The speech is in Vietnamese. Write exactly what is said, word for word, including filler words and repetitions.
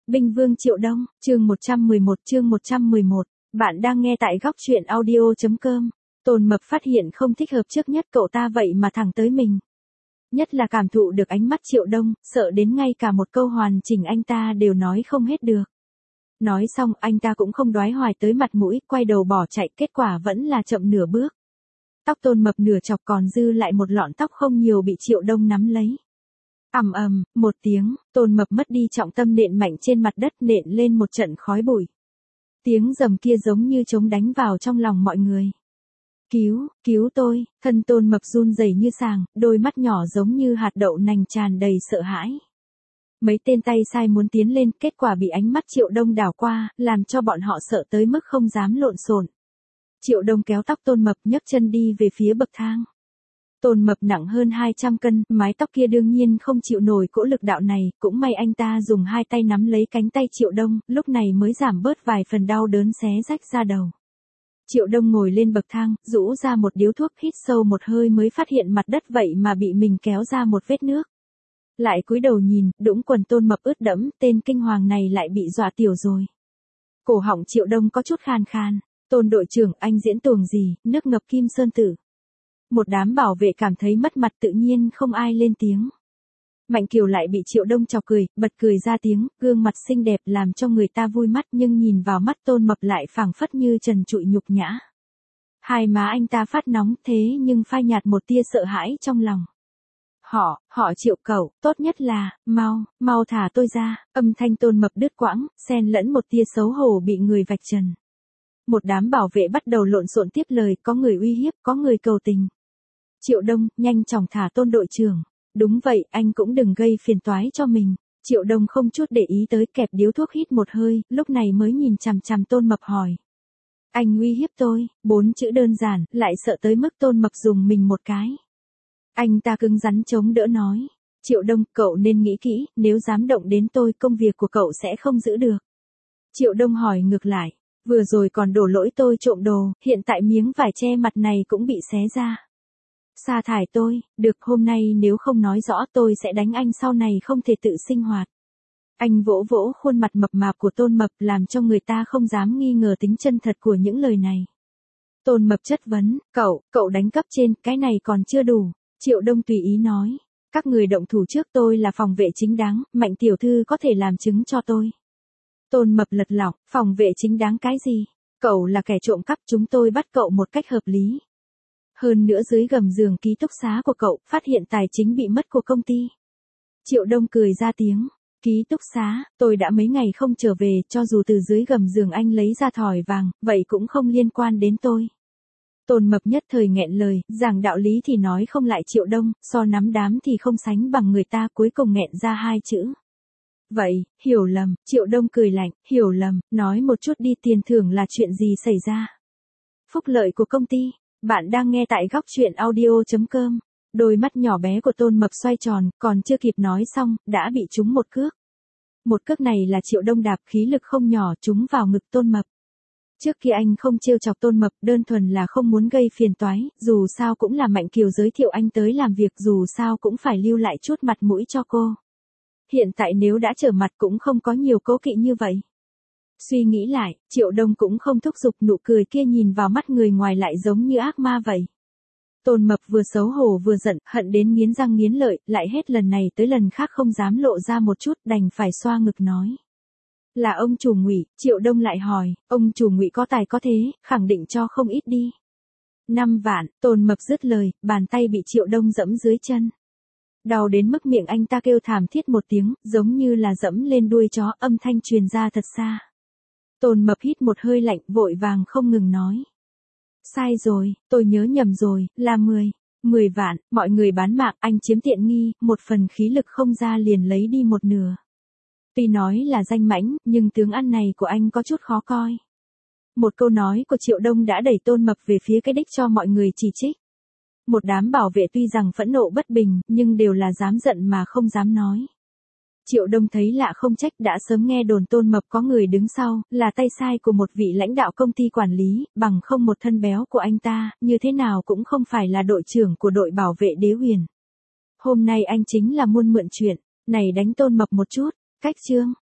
Binh Vương Triệu Đông, chương một trăm mười một chương một trăm mười một, bạn đang nghe tại góc truyện audio.com. Tôn Mập phát hiện không thích hợp trước nhất cậu ta vậy mà thẳng tới mình. Nhất là cảm thụ được ánh mắt Triệu Đông, sợ đến ngay cả một câu hoàn chỉnh anh ta đều nói không hết được. Nói xong anh ta cũng không đoái hoài tới mặt mũi, quay đầu bỏ chạy, kết quả vẫn là chậm nửa bước. Tóc Tôn Mập nửa chọc còn dư lại một lọn tóc không nhiều bị Triệu Đông nắm lấy. Ầm ầm, một tiếng, Tôn Mập mất đi trọng tâm nện mạnh trên mặt đất, nện lên một trận khói bụi. Tiếng rầm kia giống như trống đánh vào trong lòng mọi người. Cứu, cứu tôi, thân Tôn Mập run rẩy như sàng, đôi mắt nhỏ giống như hạt đậu nành tràn đầy sợ hãi. Mấy tên tay sai muốn tiến lên, kết quả bị ánh mắt Triệu Đông đảo qua, làm cho bọn họ sợ tới mức không dám lộn xộn. Triệu Đông kéo tóc Tôn Mập nhấc chân đi về phía bậc thang. Tôn Mập nặng hơn hai trăm cân, mái tóc kia đương nhiên không chịu nổi cỗ lực đạo này, cũng may anh ta dùng hai tay nắm lấy cánh tay Triệu Đông, lúc này mới giảm bớt vài phần đau đớn xé rách ra đầu. Triệu Đông ngồi lên bậc thang, rũ ra một điếu thuốc, hít sâu một hơi mới phát hiện mặt đất vậy mà bị mình kéo ra một vết nước. Lại cúi đầu nhìn, đũng quần Tôn Mập ướt đẫm, tên kinh hoàng này lại bị dọa tiểu rồi. Cổ họng Triệu Đông có chút khan khan, Tôn đội trưởng, anh diễn tuồng gì, nước ngập Kim Sơn Tử. Một đám bảo vệ cảm thấy mất mặt, tự nhiên không ai lên tiếng. Mạnh Kiều lại bị Triệu Đông chọc cười, bật cười ra tiếng, gương mặt xinh đẹp làm cho người ta vui mắt, nhưng nhìn vào mắt Tôn Mập lại phảng phất như trần trụi nhục nhã. Hai má anh ta phát nóng, thế nhưng phai nhạt một tia sợ hãi trong lòng. Họ, họ Triệu cậu, tốt nhất là, mau, mau thả tôi ra, âm thanh Tôn Mập đứt quãng, xen lẫn một tia xấu hổ bị người vạch trần. Một đám bảo vệ bắt đầu lộn xộn tiếp lời, có người uy hiếp, có người cầu tình. Triệu Đông, nhanh chóng thả Tôn đội trưởng. Đúng vậy, anh cũng đừng gây phiền toái cho mình. Triệu Đông không chút để ý tới, kẹp điếu thuốc hít một hơi, lúc này mới nhìn chằm chằm Tôn Mập hỏi. Anh uy hiếp tôi, bốn chữ đơn giản, lại sợ tới mức Tôn Mập dùng mình một cái. Anh ta cứng rắn chống đỡ nói. Triệu Đông, cậu nên nghĩ kỹ, nếu dám động đến tôi, công việc của cậu sẽ không giữ được. Triệu Đông hỏi ngược lại. Vừa rồi còn đổ lỗi tôi trộm đồ, hiện tại miếng vải che mặt này cũng bị xé ra. Sa thải tôi, được, hôm nay nếu không nói rõ tôi sẽ đánh anh, sau này không thể tự sinh hoạt. Anh vỗ vỗ khuôn mặt mập mạp của Tôn Mập làm cho người ta không dám nghi ngờ tính chân thật của những lời này. Tôn Mập chất vấn, cậu, cậu đánh cấp trên, cái này còn chưa đủ. Triệu Đông tùy ý nói, các người động thủ trước, tôi là phòng vệ chính đáng, Mạnh tiểu thư có thể làm chứng cho tôi. Tôn Mập lật lọng, phòng vệ chính đáng cái gì? Cậu là kẻ trộm cắp, chúng tôi bắt cậu một cách hợp lý. Hơn nữa dưới gầm giường ký túc xá của cậu, phát hiện tài chính bị mất của công ty. Triệu Đông cười ra tiếng, ký túc xá, tôi đã mấy ngày không trở về, cho dù từ dưới gầm giường anh lấy ra thỏi vàng, vậy cũng không liên quan đến tôi. Tôn Mập nhất thời nghẹn lời, giảng đạo lý thì nói không lại Triệu Đông, so nắm đám thì không sánh bằng người ta, cuối cùng nghẹn ra hai chữ. Vậy, hiểu lầm, Triệu Đông cười lạnh, hiểu lầm, nói một chút đi, tiền thưởng là chuyện gì xảy ra? Phúc lợi của công ty, bạn đang nghe tại góc truyện audio.com. Đôi mắt nhỏ bé của Tôn Mập xoay tròn, còn chưa kịp nói xong, đã bị trúng một cước. Một cước này là Triệu Đông đạp, khí lực không nhỏ, trúng vào ngực Tôn Mập. Trước khi anh không trêu chọc Tôn Mập, đơn thuần là không muốn gây phiền toái, dù sao cũng là Mạnh Kiều giới thiệu anh tới làm việc, dù sao cũng phải lưu lại chút mặt mũi cho cô. Hiện tại nếu đã trở mặt cũng không có nhiều cố kỵ như vậy. Suy nghĩ lại, Triệu Đông cũng không thúc giục, nụ cười kia nhìn vào mắt người ngoài lại giống như ác ma vậy. Tôn Mập vừa xấu hổ vừa giận, hận đến nghiến răng nghiến lợi, lại hết lần này tới lần khác không dám lộ ra một chút, đành phải xoa ngực nói. Là ông chủ Ngụy. Triệu Đông lại hỏi, ông chủ Ngụy có tài có thế, khẳng định cho không ít đi. Năm vạn, Tôn Mập dứt lời, bàn tay bị Triệu Đông dẫm dưới chân. Đau đến mức miệng anh ta kêu thảm thiết một tiếng, giống như là dẫm lên đuôi chó, âm thanh truyền ra thật xa. Tôn Mập hít một hơi lạnh, vội vàng không ngừng nói. Sai rồi, tôi nhớ nhầm rồi, là mười, mười vạn, mọi người bán mạng, anh chiếm tiện nghi, một phần khí lực không ra liền lấy đi một nửa. Tuy nói là danh mãnh, nhưng tướng ăn này của anh có chút khó coi. Một câu nói của Triệu Đông đã đẩy Tôn Mập về phía cái đích cho mọi người chỉ trích. Một đám bảo vệ tuy rằng phẫn nộ bất bình, nhưng đều là dám giận mà không dám nói. Triệu Đông thấy lạ không trách, đã sớm nghe đồn Tôn Mập có người đứng sau, là tay sai của một vị lãnh đạo công ty quản lý, bằng không một thân béo của anh ta, như thế nào cũng không phải là đội trưởng của đội bảo vệ Đế Huyền. Hôm nay anh chính là muôn mượn chuyện, này đánh Tôn Mập một chút, cách chương,